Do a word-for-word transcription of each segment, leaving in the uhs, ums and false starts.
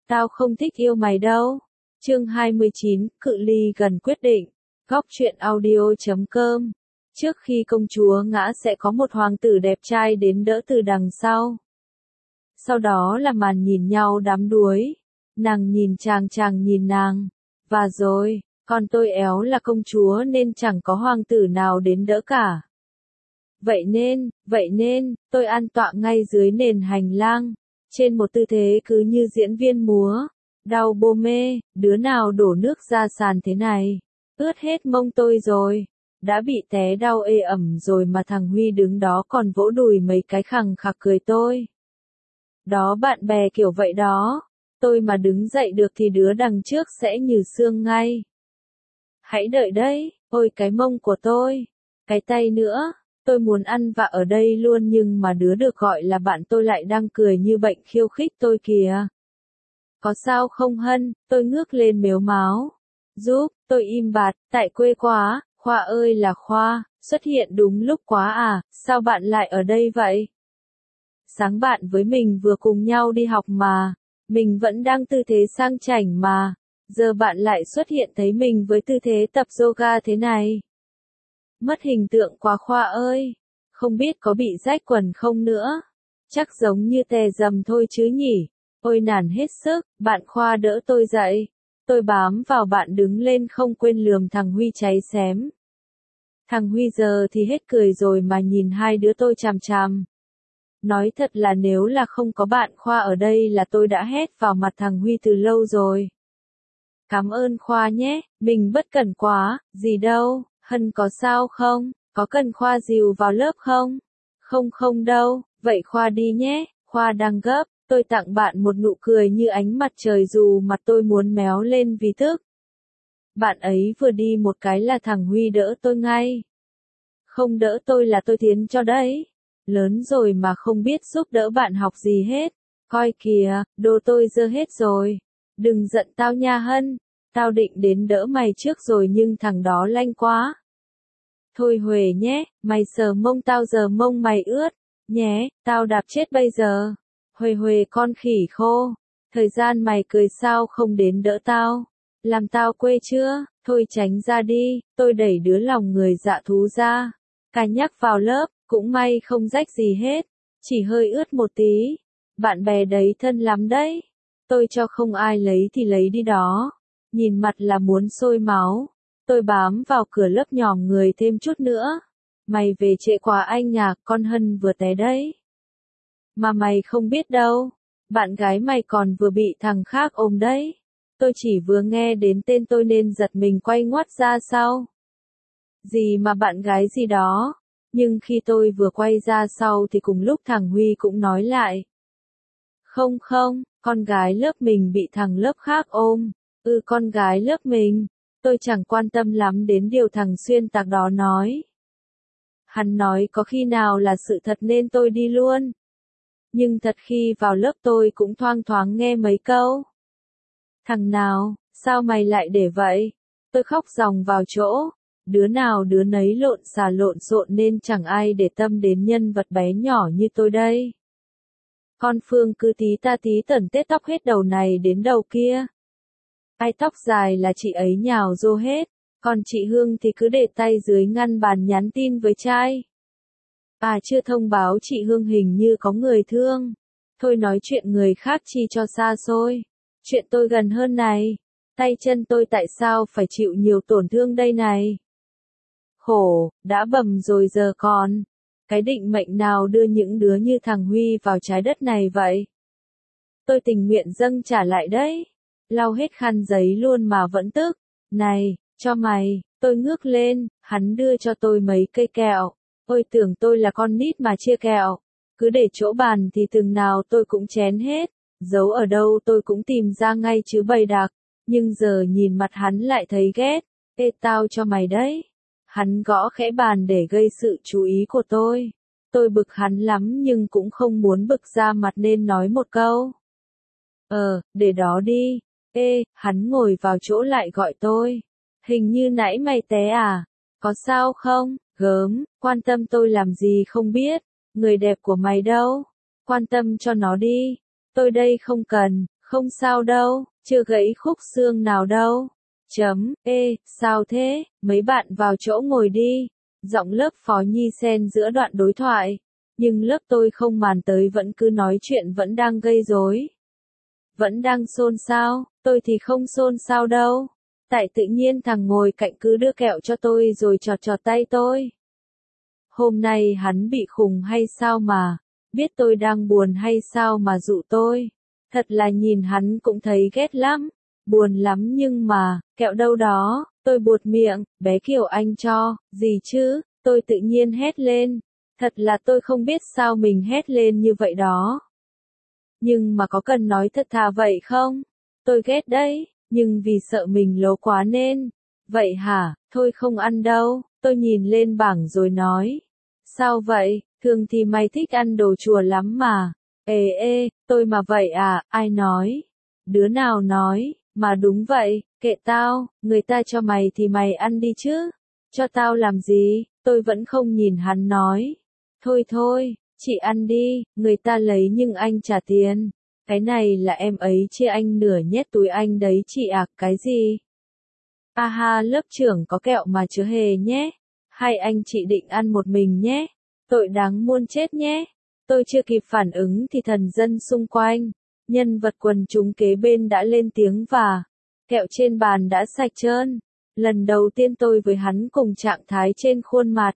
Tao không thích yêu mày đâu. Chương hai mươi chín, cự ly gần quyết định. Góc truyện audio chấm com. Trước khi công chúa ngã sẽ có một hoàng tử đẹp trai đến đỡ từ đằng sau. Sau đó là màn nhìn nhau đắm đuối. Nàng nhìn chàng, chàng nhìn nàng. Và rồi, còn tôi éo là công chúa nên chẳng có hoàng tử nào đến đỡ cả. Vậy nên, vậy nên, tôi an tọa ngay dưới nền hành lang, trên một tư thế cứ như diễn viên múa. Đau bô mê, đứa nào đổ nước ra sàn thế này? Ướt hết mông tôi rồi. Đã bị té đau ê ẩm rồi mà thằng Huy đứng đó còn vỗ đùi mấy cái khằng khặc cười tôi. Đó bạn bè kiểu vậy đó. Tôi mà đứng dậy được thì đứa đằng trước sẽ nhừ xương ngay. Hãy đợi đấy, ôi cái mông của tôi. Cái tay nữa. Tôi muốn ăn vạ ở đây luôn nhưng mà đứa được gọi là bạn tôi lại đang cười như bệnh khiêu khích tôi kìa. Có sao không Hân, tôi ngước lên mếu máo. Giúp, tôi im bặt, tại quê quá, Khoa ơi là Khoa, xuất hiện đúng lúc quá à, sao bạn lại ở đây vậy? Sáng bạn với mình vừa cùng nhau đi học mà, mình vẫn đang tư thế sang chảnh mà, giờ bạn lại xuất hiện thấy mình với tư thế tập yoga thế này. Mất hình tượng quá Khoa ơi, không biết có bị rách quần không nữa, chắc giống như tè dầm thôi chứ nhỉ. Ôi nản hết sức, bạn Khoa đỡ tôi dậy. Tôi bám vào bạn đứng lên không quên lườm thằng Huy cháy xém. Thằng Huy giờ thì hết cười rồi mà nhìn hai đứa tôi chằm chằm. Nói thật là nếu là không có bạn Khoa ở đây là tôi đã hét vào mặt thằng Huy từ lâu rồi. Cảm ơn Khoa nhé, mình bất cẩn quá, gì đâu, Hân có sao không, có cần Khoa dìu vào lớp không? Không không đâu, vậy Khoa đi nhé, Khoa đang gấp. Tôi tặng bạn một nụ cười như ánh mặt trời dù mặt tôi muốn méo lên vì tức. Bạn ấy vừa đi một cái là thằng Huy đỡ tôi ngay. Không đỡ tôi là tôi thiến cho đấy. Lớn rồi mà không biết giúp đỡ bạn học gì hết. Coi kìa, đồ tôi dơ hết rồi. Đừng giận tao nha Hân. Tao định đến đỡ mày trước rồi nhưng thằng đó lanh quá. Thôi Huệ nhé, mày sờ mông tao giờ mông mày ướt. Nhé, tao đạp chết bây giờ. Huề huề con khỉ khô, thời gian mày cười sao không đến đỡ tao, làm tao quê chưa, thôi tránh ra đi, tôi đẩy đứa lòng người dạ thú ra, cà nhắc vào lớp, cũng may không rách gì hết, chỉ hơi ướt một tí, bạn bè đấy thân lắm đấy, tôi cho không ai lấy thì lấy đi đó, nhìn mặt là muốn sôi máu, tôi bám vào cửa lớp nhòm người thêm chút nữa, mày về trễ quá anh à, con Hân vừa té đấy. Mà mày không biết đâu, bạn gái mày còn vừa bị thằng khác ôm đấy. Tôi chỉ vừa nghe đến tên tôi nên giật mình quay ngoắt ra sau. Gì mà bạn gái gì đó, nhưng khi tôi vừa quay ra sau thì cùng lúc thằng Huy cũng nói lại. Không không, con gái lớp mình bị thằng lớp khác ôm, ừ con gái lớp mình, tôi chẳng quan tâm lắm đến điều thằng xuyên tạc đó nói. Hắn nói có khi nào là sự thật nên tôi đi luôn. Nhưng thật khi vào lớp tôi cũng thoang thoáng nghe mấy câu. Thằng nào, sao mày lại để vậy? Tôi khóc ròng vào chỗ, đứa nào đứa nấy lộn xà lộn xộn nên chẳng ai để tâm đến nhân vật bé nhỏ như tôi đây. Con Phương cứ tí ta tí tẩn tết tóc hết đầu này đến đầu kia. Ai tóc dài là chị ấy nhào rô hết, còn chị Hương thì cứ để tay dưới ngăn bàn nhắn tin với trai. À chưa thông báo chị Hương hình như có người thương. Thôi nói chuyện người khác chi cho xa xôi. Chuyện tôi gần hơn này. Tay chân tôi tại sao phải chịu nhiều tổn thương đây này? Khổ, đã bầm rồi giờ còn. Cái định mệnh nào đưa những đứa như thằng Huy vào trái đất này vậy? Tôi tình nguyện dâng trả lại đấy. Lau hết khăn giấy luôn mà vẫn tức. Này, cho mày, tôi ngước lên, hắn đưa cho tôi mấy cây kẹo. Ôi tưởng tôi là con nít mà chia kẹo, cứ để chỗ bàn thì từng nào tôi cũng chén hết, giấu ở đâu tôi cũng tìm ra ngay chứ bày đặc, nhưng giờ nhìn mặt hắn lại thấy ghét, ê tao cho mày đấy. Hắn gõ khẽ bàn để gây sự chú ý của tôi, tôi bực hắn lắm nhưng cũng không muốn bực ra mặt nên nói một câu. Ờ, để đó đi, ê, hắn ngồi vào chỗ lại gọi tôi, hình như nãy mày té à, có sao không? Gớm, quan tâm tôi làm gì không biết, người đẹp của mày đâu, quan tâm cho nó đi, tôi đây không cần, Không sao đâu, chưa gãy khúc xương nào đâu. Chấm, ê, sao thế, mấy bạn vào chỗ ngồi đi. Giọng lớp Phó Nhi xen giữa đoạn đối thoại. Nhưng lớp tôi không màn tới vẫn cứ nói chuyện vẫn đang gây rối. Vẫn đang xôn xao, tôi thì không xôn xao đâu. Tại tự nhiên thằng ngồi cạnh cứ đưa kẹo cho tôi rồi trọt trọt tay tôi. Hôm nay hắn bị khùng hay sao mà, biết tôi đang buồn hay sao mà dụ tôi. Thật là nhìn hắn cũng thấy ghét lắm, buồn lắm nhưng mà, kẹo đâu đó, tôi buột miệng, bé Kiều Anh cho, gì chứ, tôi tự nhiên hét lên. Thật là tôi không biết sao mình hét lên như vậy đó. Nhưng mà có cần nói thật thà vậy không? Tôi ghét đấy, nhưng vì sợ mình lố quá nên. Vậy hả, thôi không ăn đâu, tôi nhìn lên bảng rồi nói. Sao vậy, thường thì mày thích ăn đồ chùa lắm mà. Ê ê, tôi mà vậy à, ai nói? Đứa nào nói, mà đúng vậy, kệ tao, người ta cho mày thì mày ăn đi chứ. Cho tao làm gì, tôi vẫn không nhìn hắn nói. Thôi thôi, chị ăn đi, người ta lấy nhưng anh trả tiền. Cái này là em ấy chia anh nửa nhét túi anh đấy chị ạ, à, cái gì? A ha, lớp trưởng có kẹo mà chứa hề nhé. Hay anh chị định ăn một mình nhé. Tội đáng muôn chết nhé. Tôi chưa kịp phản ứng thì thần dân xung quanh, nhân vật quần chúng kế bên đã lên tiếng và kẹo trên bàn đã sạch trơn. Lần đầu tiên tôi với hắn cùng trạng thái trên khuôn mặt.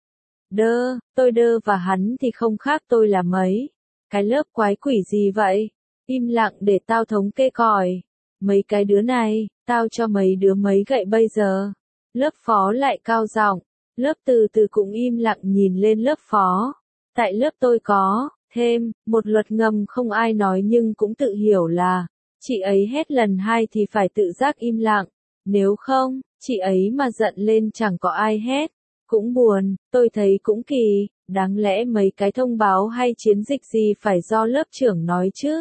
Đơ, tôi đơ và hắn thì không khác tôi là mấy. Cái lớp quái quỷ gì vậy? Im lặng để tao thống kê còi. Mấy cái đứa này, tao cho mấy đứa mấy gậy bây giờ. Lớp phó lại cao giọng, lớp từ từ cũng im lặng nhìn lên lớp phó. Tại lớp tôi có, thêm, một luật ngầm không ai nói nhưng cũng tự hiểu là, chị ấy hét lần hai thì phải tự giác im lặng. Nếu không, chị ấy mà giận lên chẳng có ai hét. Cũng buồn, tôi thấy cũng kỳ, đáng lẽ mấy cái thông báo hay chiến dịch gì phải do lớp trưởng nói chứ.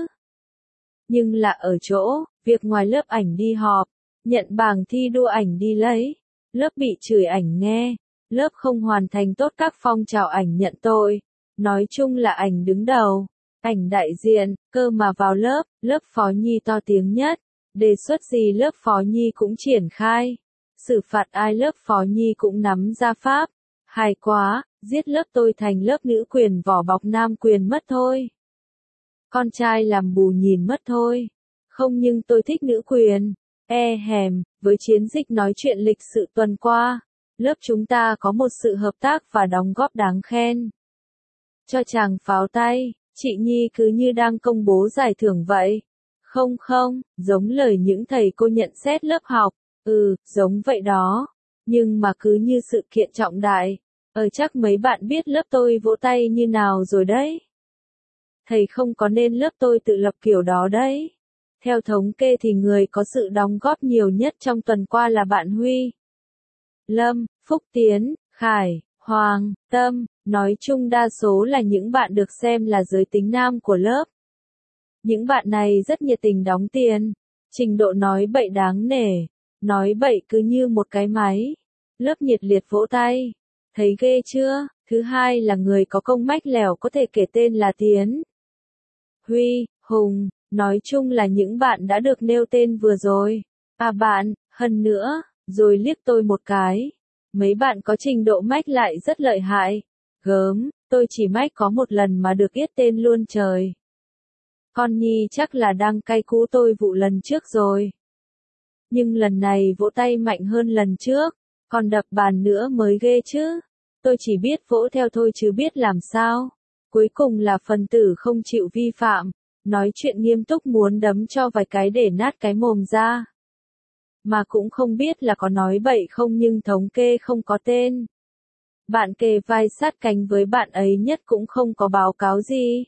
Nhưng là ở chỗ, việc ngoài lớp ảnh đi họp, nhận bảng thi đua ảnh đi lấy, lớp bị chửi ảnh nghe, lớp không hoàn thành tốt các phong trào ảnh nhận tội, nói chung là ảnh đứng đầu, ảnh đại diện, cơ mà vào lớp, lớp Phó Nhi to tiếng nhất, đề xuất gì lớp Phó Nhi cũng triển khai. Xử phạt ai lớp Phó Nhi cũng nắm ra pháp. Hay quá, giết lớp tôi thành lớp nữ quyền vỏ bọc nam quyền mất thôi. Con trai làm bù nhìn mất thôi. Không nhưng tôi thích nữ quyền. E hèm, với chiến dịch nói chuyện lịch sự tuần qua, lớp chúng ta có một sự hợp tác và đóng góp đáng khen. Cho chàng pháo tay, chị Nhi cứ như đang công bố giải thưởng vậy. Không không, giống lời những thầy cô nhận xét lớp học. Ừ, giống vậy đó. Nhưng mà cứ như sự kiện trọng đại. Ờ chắc mấy bạn biết lớp tôi vỗ tay như nào rồi đấy. Thầy không có nên lớp tôi tự lập kiểu đó đấy. Theo thống kê thì người có sự đóng góp nhiều nhất trong tuần qua là bạn Huy, Lâm, Phúc Tiến, Khải, Hoàng, Tâm, nói chung đa số là những bạn được xem là giới tính nam của lớp. Những bạn này rất nhiệt tình đóng tiền, trình độ nói bậy đáng nể, nói bậy cứ như một cái máy. Lớp nhiệt liệt vỗ tay, thấy ghê chưa? Thứ hai là người có công mách lẻo có thể kể tên là Tiến, Huy, Hùng, nói chung là những bạn đã được nêu tên vừa rồi. À bạn, hơn nữa, rồi liếc tôi một cái. Mấy bạn có trình độ mách lại rất lợi hại. Gớm, tôi chỉ mách có một lần mà được yết tên luôn trời. Con Nhi chắc là đang cay cú tôi vụ lần trước rồi. Nhưng lần này vỗ tay mạnh hơn lần trước, còn đập bàn nữa mới ghê chứ. Tôi chỉ biết vỗ theo thôi chứ biết làm sao. Cuối cùng là phần tử không chịu vi phạm, nói chuyện nghiêm túc muốn đấm cho vài cái để nát cái mồm ra. Mà cũng không biết là có nói bậy không nhưng thống kê không có tên. Bạn kề vai sát cánh với bạn ấy nhất cũng không có báo cáo gì.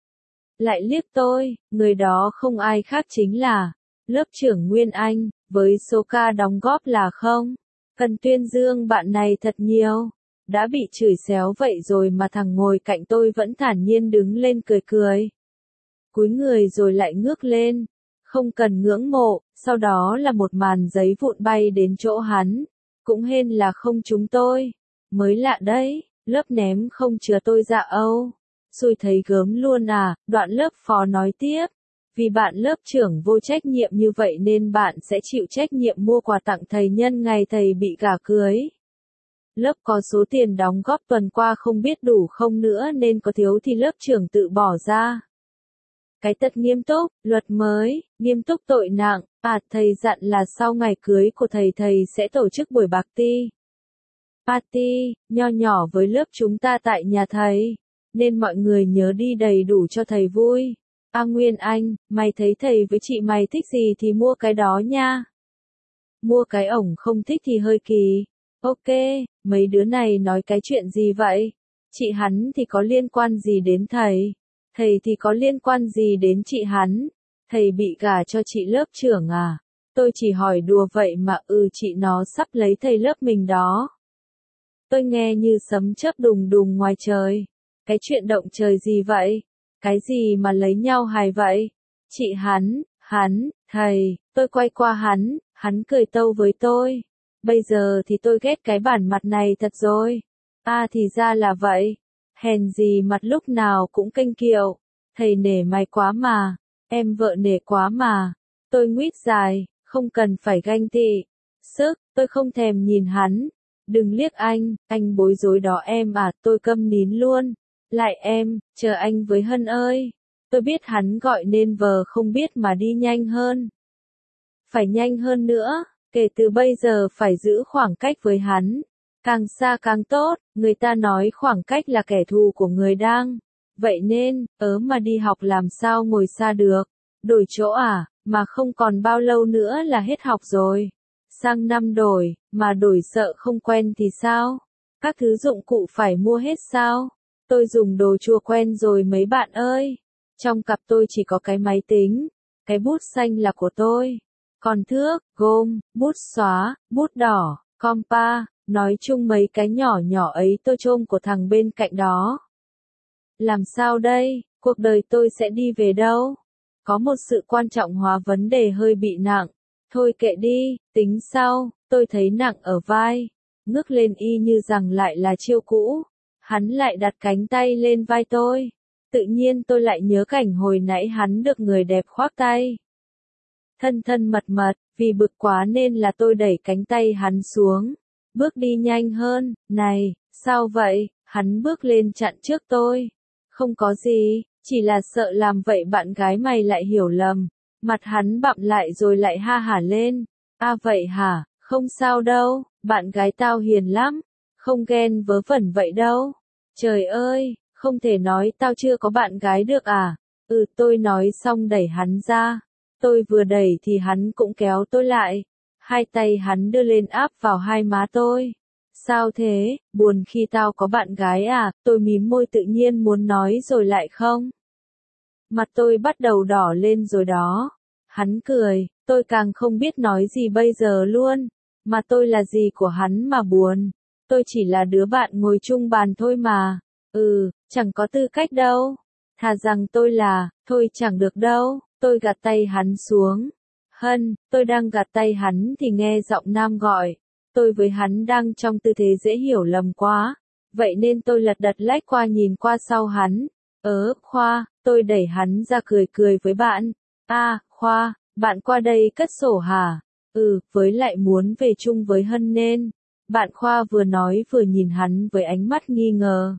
Lại liếc tôi, người đó không ai khác chính là lớp trưởng Nguyên Anh, với số ca đóng góp là không. Cần tuyên dương bạn này thật nhiều. Đã bị chửi xéo vậy rồi mà thằng ngồi cạnh tôi vẫn thản nhiên đứng lên cười cười. Cúi người rồi lại ngước lên. Không cần ngưỡng mộ, sau đó là một màn giấy vụn bay đến chỗ hắn. Cũng hên là không trúng tôi. Mới lạ đấy, lớp ném không chứa tôi dạ âu. Xui thấy gớm luôn à, đoạn lớp phó nói tiếp. Vì bạn lớp trưởng vô trách nhiệm như vậy nên bạn sẽ chịu trách nhiệm mua quà tặng thầy nhân ngày thầy bị gả cưới. Lớp có số tiền đóng góp tuần qua không biết đủ không nữa nên có thiếu thì lớp trưởng tự bỏ ra. Cái tật nghiêm túc, luật mới, nghiêm túc tội nặng, à thầy dặn là sau ngày cưới của thầy thầy sẽ tổ chức buổi party. Party, nho nhỏ với lớp chúng ta tại nhà thầy, nên mọi người nhớ đi đầy đủ cho thầy vui. A Nguyên Anh, mày thấy thầy với chị mày thích gì thì mua cái đó nha. Mua cái ổng không thích thì hơi kỳ. Ok, mấy đứa này nói cái chuyện gì vậy? Chị hắn thì có liên quan gì đến thầy? Thầy thì có liên quan gì đến chị hắn? Thầy bị gả cho chị lớp trưởng à? Tôi chỉ hỏi đùa vậy mà ừ chị nó sắp lấy thầy lớp mình đó. Tôi nghe như sấm chớp đùng đùng ngoài trời. Cái chuyện động trời gì vậy? Cái gì mà lấy nhau hài vậy? Chị hắn, hắn, thầy, tôi quay qua hắn, hắn cười tâu với tôi. Bây giờ thì tôi ghét cái bản mặt này thật rồi. À thì ra là vậy. Hèn gì mặt lúc nào cũng kênh kiệu. Thầy nể mày quá mà. Em vợ nể quá mà. Tôi nguyết dài, không cần phải ganh tị. Sức, tôi không thèm nhìn hắn. Đừng liếc anh, anh bối rối đó em à, tôi câm nín luôn. Lại em, chờ anh với Hân ơi. Tôi biết hắn gọi nên vờ không biết mà đi nhanh hơn. Phải nhanh hơn nữa, kể từ bây giờ phải giữ khoảng cách với hắn. Càng xa càng tốt, người ta nói khoảng cách là kẻ thù của người đang. Vậy nên, ớ mà đi học làm sao ngồi xa được. Đổi chỗ à, mà không còn bao lâu nữa là hết học rồi. Sang năm đổi, mà đổi sợ không quen thì sao? Các thứ dụng cụ phải mua hết sao? Tôi dùng đồ chùa quen rồi mấy bạn ơi. Trong cặp tôi chỉ có cái máy tính. Cái bút xanh là của tôi. Còn thước, gôm, bút xóa, bút đỏ, compa, nói chung mấy cái nhỏ nhỏ ấy tôi trôm của thằng bên cạnh đó. Làm sao đây, cuộc đời tôi sẽ đi về đâu? Có một sự quan trọng hóa vấn đề hơi bị nặng. Thôi kệ đi, tính sau, tôi thấy nặng ở vai. Ngước lên y như rằng lại là chiêu cũ. Hắn lại đặt cánh tay lên vai tôi. Tự nhiên tôi lại nhớ cảnh hồi nãy hắn được người đẹp khoác tay. Thân thân mật mật, vì bực quá nên là tôi đẩy cánh tay hắn xuống. Bước đi nhanh hơn, này, sao vậy? Hắn bước lên chặn trước tôi. Không có gì, chỉ là sợ làm vậy bạn gái mày lại hiểu lầm. Mặt hắn bặm lại rồi lại ha hả lên. À vậy hả, không sao đâu, bạn gái tao hiền lắm. Không ghen vớ vẩn vậy đâu. Trời ơi, không thể nói tao chưa có bạn gái được à? Ừ tôi nói xong đẩy hắn ra. Tôi vừa đẩy thì hắn cũng kéo tôi lại. Hai tay hắn đưa lên áp vào hai má tôi. Sao thế, buồn khi tao có bạn gái à? Tôi mím môi tự nhiên muốn nói rồi lại không. Mặt tôi bắt đầu đỏ lên rồi đó. Hắn cười, tôi càng không biết nói gì bây giờ luôn. Mà tôi là gì của hắn mà buồn. Tôi chỉ là đứa bạn ngồi chung bàn thôi mà. Ừ, chẳng có tư cách đâu. Thà rằng tôi là, thôi chẳng được đâu. Tôi gạt tay hắn xuống. Hân, tôi đang gạt tay hắn thì nghe giọng nam gọi. Tôi với hắn đang trong tư thế dễ hiểu lầm quá. Vậy nên tôi lật đật lách qua nhìn qua sau hắn. Ớ, Khoa, tôi đẩy hắn ra cười cười với bạn. À, Khoa, bạn qua đây cất sổ hả? Ừ, với lại muốn về chung với Hân nên. Bạn Khoa vừa nói vừa nhìn hắn với ánh mắt nghi ngờ.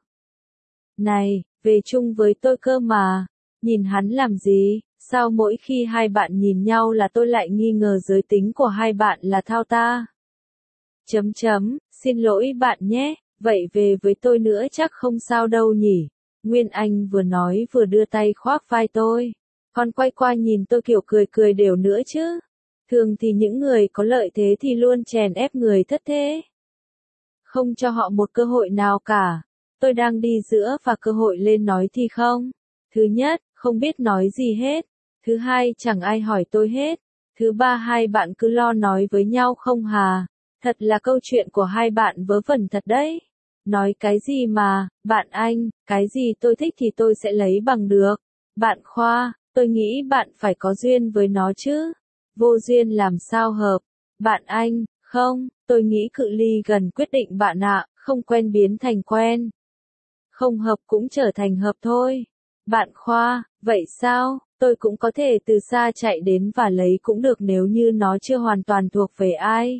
Này, về chung với tôi cơ mà. Nhìn hắn làm gì? Sao mỗi khi hai bạn nhìn nhau là tôi lại nghi ngờ giới tính của hai bạn là thao ta? Chấm chấm, xin lỗi bạn nhé, vậy về với tôi nữa chắc không sao đâu nhỉ. Nguyên Anh vừa nói vừa đưa tay khoác vai tôi. Còn quay qua nhìn tôi kiểu cười cười đều nữa chứ. Thường thì những người có lợi thế thì luôn chèn ép người thất thế. Không cho họ một cơ hội nào cả. Tôi đang đi giữa và cơ hội lên nói thì không. Thứ nhất, không biết nói gì hết. Thứ hai, chẳng ai hỏi tôi hết. Thứ ba, hai bạn cứ lo nói với nhau không hà. Thật là câu chuyện của hai bạn vớ vẩn thật đấy. Nói cái gì mà, bạn anh, cái gì tôi thích thì tôi sẽ lấy bằng được. Bạn Khoa, tôi nghĩ bạn phải có duyên với nó chứ. Vô duyên làm sao hợp. Bạn anh, không, tôi nghĩ cự ly gần quyết định bạn ạ, không quen biến thành quen. Không hợp cũng trở thành hợp thôi. Bạn Khoa, vậy sao? Tôi cũng có thể từ xa chạy đến và lấy cũng được nếu như nó chưa hoàn toàn thuộc về ai.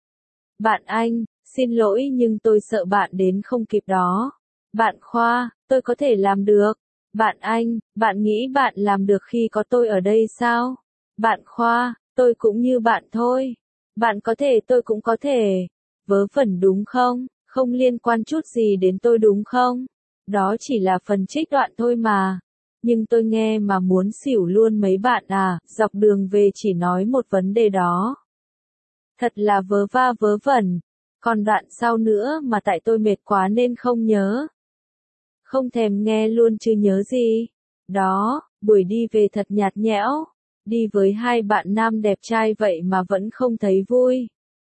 Bạn Anh, xin lỗi nhưng tôi sợ bạn đến không kịp đó. Bạn Khoa, tôi có thể làm được. Bạn Anh, bạn nghĩ bạn làm được khi có tôi ở đây sao? Bạn Khoa, tôi cũng như bạn thôi. Bạn có thể tôi cũng có thể. Vớ vẩn đúng không? Không liên quan chút gì đến tôi đúng không? Đó chỉ là phần trích đoạn thôi mà. Nhưng tôi nghe mà muốn xỉu luôn mấy bạn à, dọc đường về chỉ nói một vấn đề đó. Thật là vớ va vớ vẩn. Còn đoạn sau nữa mà tại tôi mệt quá nên không nhớ. Không thèm nghe luôn chứ nhớ gì. Đó, buổi đi về thật nhạt nhẽo. Đi với hai bạn nam đẹp trai vậy mà vẫn không thấy vui.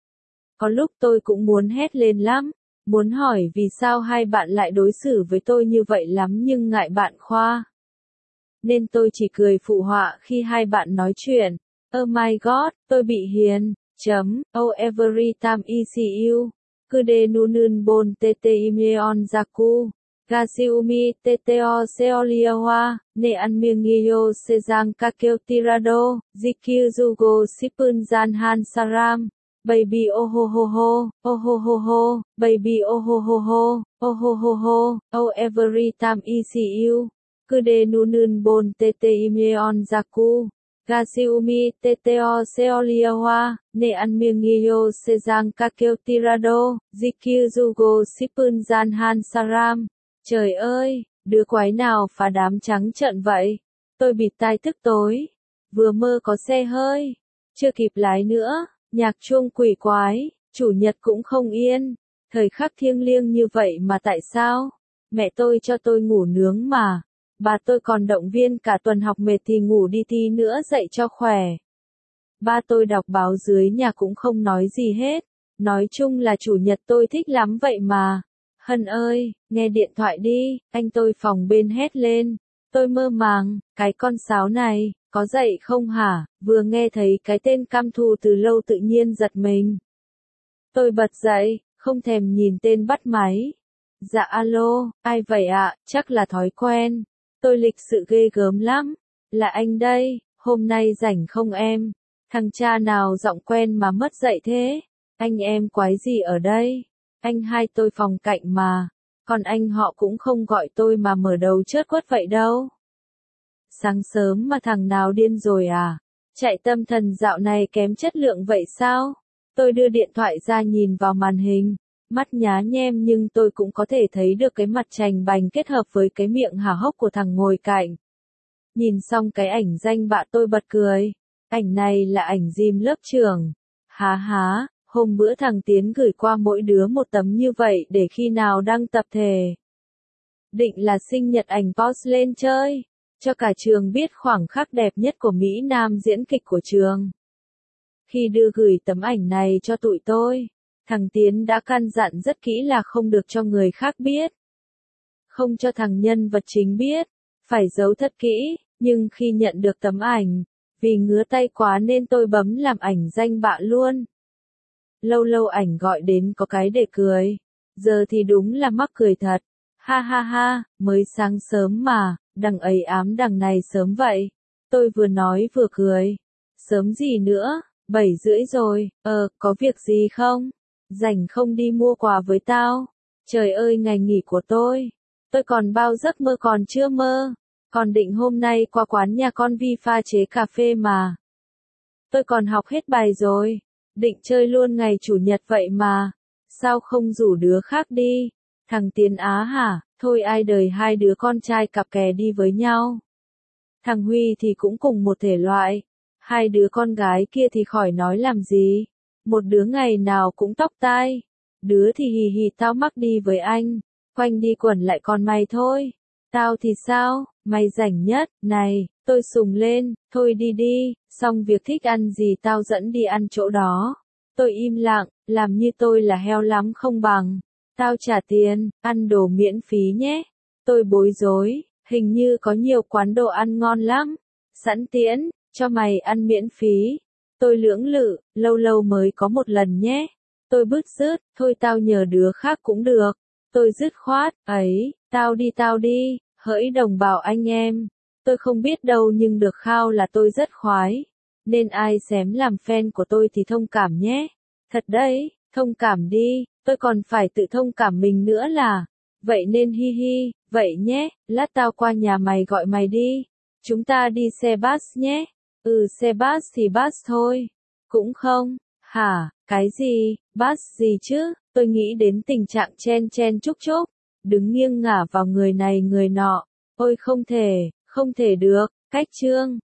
Có lúc tôi cũng muốn hét lên lắm. Muốn hỏi vì sao hai bạn lại đối xử với tôi như vậy lắm nhưng ngại bạn Khoa. Nên tôi chỉ cười phụ họa khi hai bạn nói chuyện. Oh my god, tôi bị hiền. Chấm, oh every time I see you. Kude nunun bon tete imeon zaku. Gasiumi teteo seoliawa, ne an miengio sejang kakeo tirado, zikyu zugo sipun jan han saram. Baby oh ho ho ho, oh ho ho ho, baby oh ho ho ho, oh ho ho ho, oh every time I see you. Kude nunun bon tete imeon zaku. Gasiumi teteo seoliawa, ne an miengio sejang kakeo tirado, zikyu zugo sipun jan han saram. Trời ơi, đứa quái nào phá đám trắng trợn vậy? Tôi bịt tai thức tối. Vừa mơ có xe hơi. Chưa kịp lái nữa. Nhạc chuông quỷ quái. Chủ nhật cũng không yên. Thời khắc thiêng liêng như vậy mà tại sao? Mẹ tôi cho tôi ngủ nướng mà. Bà tôi còn động viên cả tuần học mệt thì ngủ đi tí nữa dậy cho khỏe. Ba tôi đọc báo dưới nhà cũng không nói gì hết. Nói chung là chủ nhật tôi thích lắm vậy mà. Hân ơi, nghe điện thoại đi, anh tôi phòng bên hét lên. Tôi mơ màng, cái con sáo này, có dậy không hả? Vừa nghe thấy cái tên cam thù từ lâu tự nhiên giật mình. Tôi bật dậy, không thèm nhìn tên bắt máy. Dạ alo, ai vậy ạ, chắc là thói quen. Tôi lịch sự ghê gớm lắm. Là anh đây, hôm nay rảnh không em? Thằng cha nào giọng quen mà mất dậy thế? Anh em quái gì ở đây? Anh hai tôi phòng cạnh mà, còn anh họ cũng không gọi tôi mà mở đầu chớt quất vậy đâu. Sáng sớm mà thằng nào điên rồi à? Chạy tâm thần dạo này kém chất lượng vậy sao? Tôi đưa điện thoại ra nhìn vào màn hình, mắt nhá nhem nhưng tôi cũng có thể thấy được cái mặt trành bành kết hợp với cái miệng há hốc của thằng ngồi cạnh. Nhìn xong cái ảnh danh bạ tôi bật cười. Ảnh này là ảnh gym lớp trường. Há há. Hôm bữa thằng Tiến gửi qua mỗi đứa một tấm như vậy để khi nào đăng tập thể. Định là sinh nhật ảnh post lên chơi, cho cả trường biết khoảng khắc đẹp nhất của Mỹ Nam diễn kịch của trường. Khi đưa gửi tấm ảnh này cho tụi tôi, thằng Tiến đã căn dặn rất kỹ là không được cho người khác biết. Không cho thằng nhân vật chính biết, phải giấu thật kỹ, nhưng khi nhận được tấm ảnh, vì ngứa tay quá nên tôi bấm làm ảnh danh bạ luôn. Lâu lâu ảnh gọi đến có cái để cười. Giờ thì đúng là mắc cười thật. Ha ha ha, mới sáng sớm mà, đằng ấy ám đằng này sớm vậy. Tôi vừa nói vừa cười. Sớm gì nữa, bảy rưỡi rồi, ờ, có việc gì không? Rảnh không đi mua quà với tao? Trời ơi ngày nghỉ của tôi. Tôi còn bao giấc mơ còn chưa mơ. Còn định hôm nay qua quán nhà con Vi pha chế cà phê mà. Tôi còn học hết bài rồi. Định chơi luôn ngày chủ nhật vậy mà. Sao không rủ đứa khác đi? Thằng Tiến Á hả? Thôi ai đời hai đứa con trai cặp kè đi với nhau. Thằng Huy thì cũng cùng một thể loại. Hai đứa con gái kia thì khỏi nói làm gì. Một đứa ngày nào cũng tóc tai. Đứa thì hì hì tao mắc đi với anh. Quanh đi quẩn lại còn mày thôi. Tao thì sao? Mày rảnh nhất. Này, tôi sùng lên. Thôi đi đi. Xong việc thích ăn gì tao dẫn đi ăn chỗ đó. Tôi im lặng. Làm như tôi là heo lắm không bằng. Tao trả tiền. Ăn đồ miễn phí nhé. Tôi bối rối. Hình như có nhiều quán đồ ăn ngon lắm. Sẵn tiễn. Cho mày ăn miễn phí. Tôi lưỡng lự. Lâu lâu mới có một lần nhé. Tôi bứt rứt. Thôi tao nhờ đứa khác cũng được. Tôi dứt khoát. Ấy. Tao đi tao đi. Hỡi đồng bào anh em, tôi không biết đâu nhưng được khao là tôi rất khoái. Nên ai xém làm fan của tôi thì thông cảm nhé. Thật đấy, thông cảm đi, tôi còn phải tự thông cảm mình nữa là. Vậy nên hi hi, vậy nhé, lát tao qua nhà mày gọi mày đi. Chúng ta đi xe bus nhé. Ừ xe bus thì bus thôi. Cũng không, hả, cái gì, bus gì chứ, tôi nghĩ đến tình trạng chen chen chúc chúc. Đứng nghiêng ngả vào người này người nọ. Ôi không thể, không thể được, cách chương.